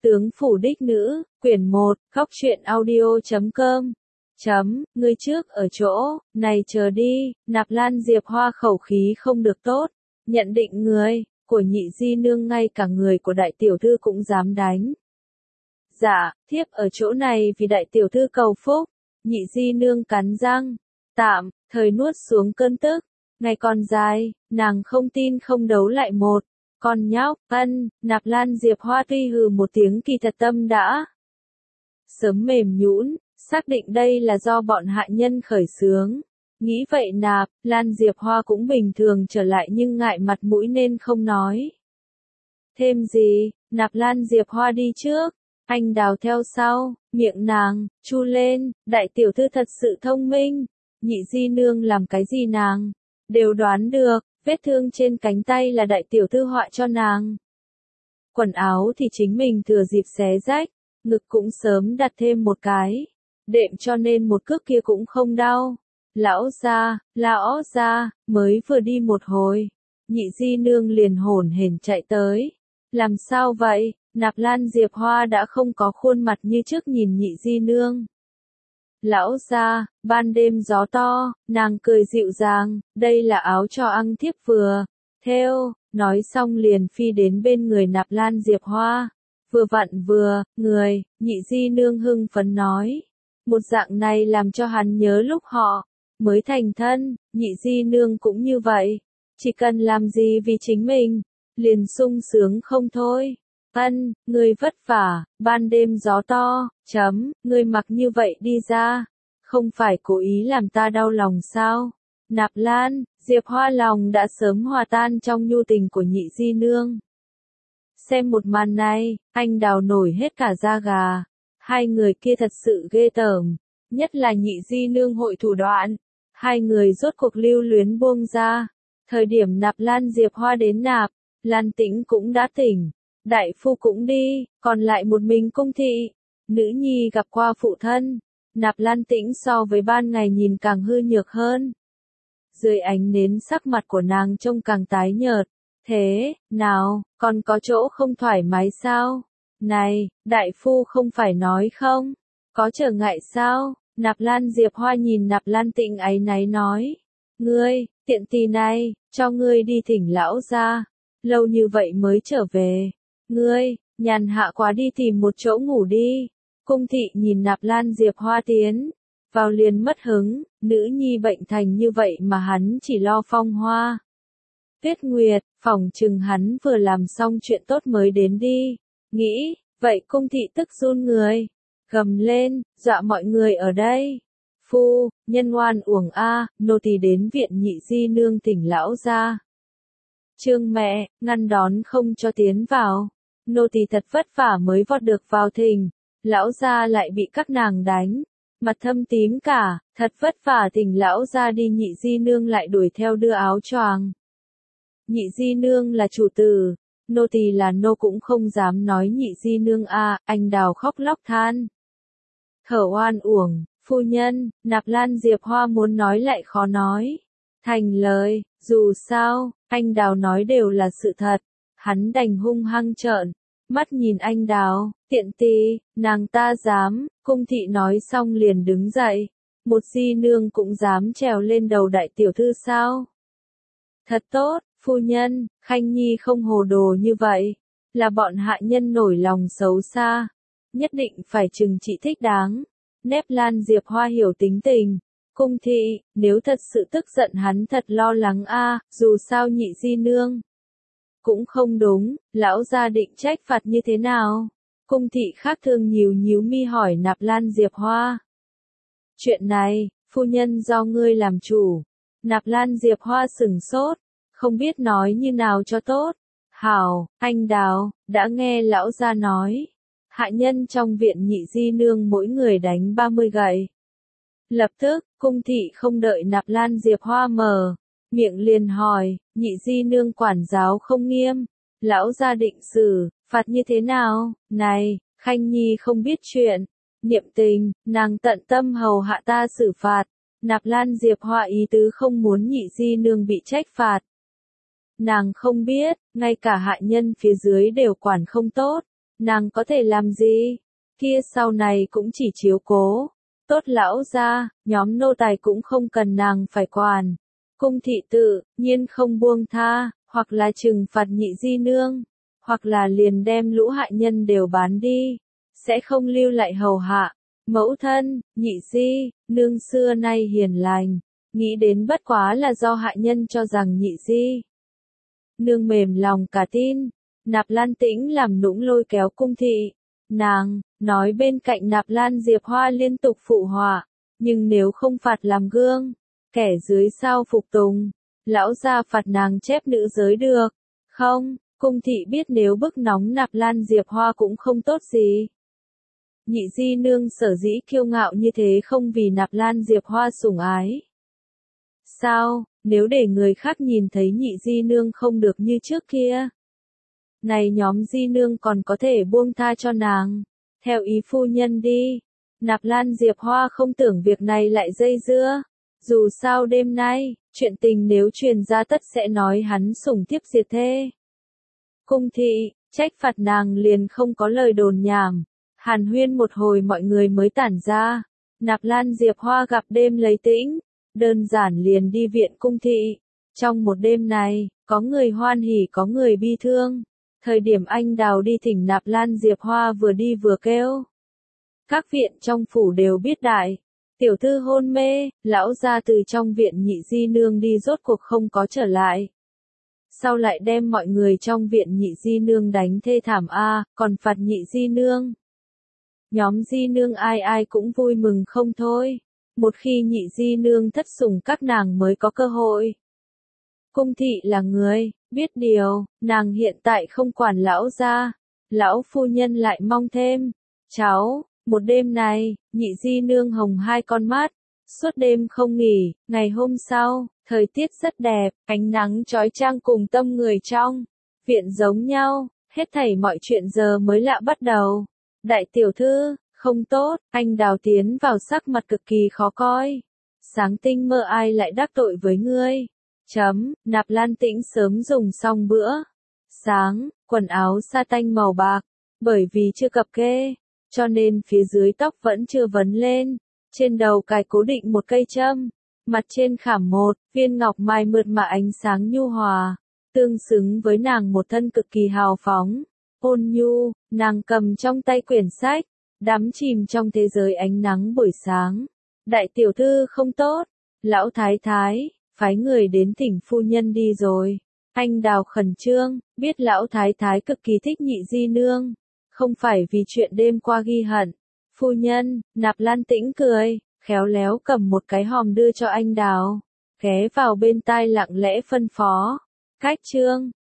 Tướng phủ đích nữ, quyển 1, Góc truyện audio.com. Người trước ở chỗ, này chờ đi, Nạp Lan Diệp Hoa khẩu khí không được tốt, nhận định người của nhị di nương ngay cả người của đại tiểu thư cũng dám đánh. Dạ, thiếp ở chỗ này vì đại tiểu thư cầu phúc, nhị di nương cắn răng, tạm thời nuốt xuống cơn tức, ngày còn dài, nàng không tin không đấu lại một. Con nhóc, Nạp Lan Diệp Hoa tuy hừ một tiếng kỳ thật tâm đã sớm mềm nhũn, xác định đây là do bọn hạ nhân khởi xướng. Nghĩ vậy Nạp Lan Diệp Hoa cũng bình thường trở lại nhưng ngại mặt mũi nên không nói thêm gì. Nạp Lan Diệp Hoa đi trước, anh Đào theo sau, miệng nàng chu lên, đại tiểu thư thật sự thông minh, nhị di nương làm cái gì nàng đều đoán được. Vết thương trên cánh tay là đại tiểu thư họa cho nàng. Quần áo thì chính mình thừa dịp xé rách, ngực cũng sớm đặt thêm một cái đệm cho nên một cước kia cũng không đau. Lão gia, mới vừa đi một hồi, nhị di nương liền hổn hển chạy tới. Làm sao vậy? Nạp Lan Diệp Hoa đã không có khuôn mặt như trước nhìn nhị di nương. Lão gia, ban đêm gió to, nàng cười dịu dàng, đây là áo cho ăn thiếp vừa theo, nói xong liền phi đến bên người Nạp Lan Diệp Hoa. Vừa vặn người, nhị di nương hưng phấn nói. Một dạng này làm cho hắn nhớ lúc họ mới thành thân, nhị di nương cũng như vậy. Chỉ cần làm gì vì chính mình, liền sung sướng không thôi. Ngươi vất vả, ban đêm gió to, ngươi mặc như vậy đi ra, không phải cố ý làm ta đau lòng sao? Nạp Lan Diệp Hoa lòng đã sớm hòa tan trong nhu tình của nhị di nương. Xem một màn này, anh Đào nổi hết cả da gà. Hai người kia thật sự ghê tởm, nhất là nhị di nương hội thủ đoạn. Hai người rốt cuộc lưu luyến buông ra. Thời điểm Nạp Lan Diệp Hoa đến Nạp Lan Tĩnh cũng đã tỉnh, đại phu cũng đi, còn lại một mình cung thị. Nữ nhi gặp qua phụ thân. Nạp Lan Tĩnh so với ban ngày nhìn càng hư nhược hơn. Dưới ánh nến sắc mặt của nàng trông càng tái nhợt. Thế nào, còn có chỗ không thoải mái sao? Này, đại phu không phải nói không? Có trở ngại sao? Nạp Lan Diệp Hoa nhìn Nạp Lan Tĩnh áy náy nói. Ngươi, tiện tì này, cho ngươi đi thỉnh lão gia. Lâu như vậy mới trở về. Ngươi, nhàn hạ quá đi tìm một chỗ ngủ đi. Cung thị nhìn Nạp Lan Diệp Hoa tiến vào liền mất hứng, nữ nhi bệnh thành như vậy mà hắn chỉ lo phong hoa. Tuyết Nguyệt, phỏng chừng hắn vừa làm xong chuyện tốt mới đến đi. Nghĩ, vậy cung thị tức run người. Gầm lên, dọa mọi người ở đây. Phu, nhân oan uổng nô tỳ đến viện nhị di nương tỉnh lão gia. Trương mẹ, ngăn đón không cho tiến vào. Nô tỳ thật vất vả mới vọt được vào thỉnh. Lão gia lại bị các nàng đánh. Mặt thâm tím cả, thật vất vả thỉnh lão gia đi nhị di nương lại đuổi theo đưa áo choàng. Nhị di nương là chủ tử, nô tỳ là nô cũng không dám nói nhị di nương anh Đào khóc lóc than. Thở oan uổng, phu nhân, Nạp Lan Diệp Hoa muốn nói lại khó nói thành lời, dù sao, anh Đào nói đều là sự thật. Hắn đành hung hăng trợn mắt nhìn anh Đào, tiện tì, nàng ta dám, cung thị nói xong liền đứng dậy. Một di nương cũng dám trèo lên đầu đại tiểu thư sao? Thật tốt, phu nhân, Khanh Nhi không hồ đồ như vậy. Là bọn hạ nhân nổi lòng xấu xa. Nhất định phải trừng trị thích đáng. Nép Lan Diệp Hoa hiểu tính tình. Cung thị, nếu thật sự tức giận hắn thật lo lắng dù sao nhị di nương cũng không đúng, lão gia định trách phạt như thế nào? Cung thị khác thường nhíu mi hỏi Nạp Lan Diệp Hoa. Chuyện này, phu nhân do ngươi làm chủ. Nạp Lan Diệp Hoa sửng sốt, không biết nói như nào cho tốt. Hảo, anh Đào, đã nghe lão gia nói. Hạ nhân trong viện nhị di nương mỗi người đánh 30 gậy. Lập tức, cung thị không đợi Nạp Lan Diệp Hoa mở miệng liền hỏi, nhị di nương quản giáo không nghiêm, lão gia định xử phạt như thế nào? Này, Khanh Nhi không biết chuyện, niệm tình, nàng tận tâm hầu hạ ta xử phạt. Nạp Lan Diệp Hoa ý tứ không muốn nhị di nương bị trách phạt. Nàng không biết, ngay cả hạ nhân phía dưới đều quản không tốt, nàng có thể làm gì? Kia sau này cũng chỉ chiếu cố. Tốt lão gia, nhóm nô tài cũng không cần nàng phải quản. Cung thị tự nhiên không buông tha, hoặc là trừng phạt nhị di nương, hoặc là liền đem lũ hại nhân đều bán đi, sẽ không lưu lại hầu hạ. Mẫu thân, nhị di, nương xưa nay hiền lành, nghĩ đến bất quá là do hại nhân cho rằng nhị di. Nương mềm lòng cả tin, Nạp Lan Tĩnh làm nũng lôi kéo cung thị. Nàng, nói bên cạnh Nạp Lan Diệp Hoa liên tục phụ họa, nhưng nếu không phạt làm gương, kẻ dưới sao phục tùng, lão gia phạt nàng chép nữ giới được, không, cung thị biết nếu bức nóng Nạp Lan Diệp Hoa cũng không tốt gì. Nhị di nương sở dĩ kiêu ngạo như thế không vì Nạp Lan Diệp Hoa sủng ái. Sao, nếu để người khác nhìn thấy nhị di nương không được như trước kia? Này nhóm di nương còn có thể buông tha cho nàng, theo ý phu nhân đi. Nạp Lan Diệp Hoa không tưởng việc này lại dây dưa. Dù sao đêm nay, chuyện tình nếu truyền ra tất sẽ nói hắn sủng thiếp diệt thê. Cung thị, trách phạt nàng liền không có lời đồn nhảm. Hàn huyên một hồi mọi người mới tản ra. Nạp Lan Diệp Hoa gặp đêm lấy tĩnh, đơn giản liền đi viện cung thị. Trong một đêm này, có người hoan hỉ có người bi thương. Thời điểm anh Đào đi thỉnh Nạp Lan Diệp Hoa vừa đi vừa kêu. Các viện trong phủ đều biết đại. Tiểu thư hôn mê, lão ra từ trong viện nhị di nương đi rốt cuộc không có trở lại. Sau lại đem mọi người trong viện nhị di nương đánh thê thảm còn phạt nhị di nương. Nhóm di nương ai ai cũng vui mừng không thôi. Một khi nhị di nương thất sủng các nàng mới có cơ hội. Cung thị là người, biết điều, nàng hiện tại không quản lão gia. Lão phu nhân lại mong thêm. Cháu, một đêm này, nhị di nương hồng hai con mắt. Suốt đêm không nghỉ, ngày hôm sau, thời tiết rất đẹp, ánh nắng chói chang cùng tâm người trong. Viện giống nhau, hết thảy mọi chuyện giờ mới lạ bắt đầu. Đại tiểu thư, không tốt, anh Đào tiến vào sắc mặt cực kỳ khó coi. Sáng tinh mơ ai lại đắc tội với ngươi. Nạp Lan Tĩnh sớm dùng xong bữa sáng, quần áo sa tanh màu bạc, bởi vì chưa cập kê, cho nên phía dưới tóc vẫn chưa vấn lên, trên đầu cài cố định một cây châm, mặt trên khảm một viên ngọc mai mượt mà ánh sáng nhu hòa, tương xứng với nàng một thân cực kỳ hào phóng, ôn nhu, nàng cầm trong tay quyển sách, đắm chìm trong thế giới ánh nắng buổi sáng. Đại tiểu thư không tốt, lão thái thái phái người đến thỉnh phu nhân đi rồi. Anh Đào khẩn trương, biết lão thái thái cực kỳ thích nhị di nương, không phải vì chuyện đêm qua ghi hận. Phu nhân, Nạp Lan Tĩnh cười, khéo léo cầm một cái hòm đưa cho anh Đào, ghé vào bên tai lặng lẽ phân phó. Cách chương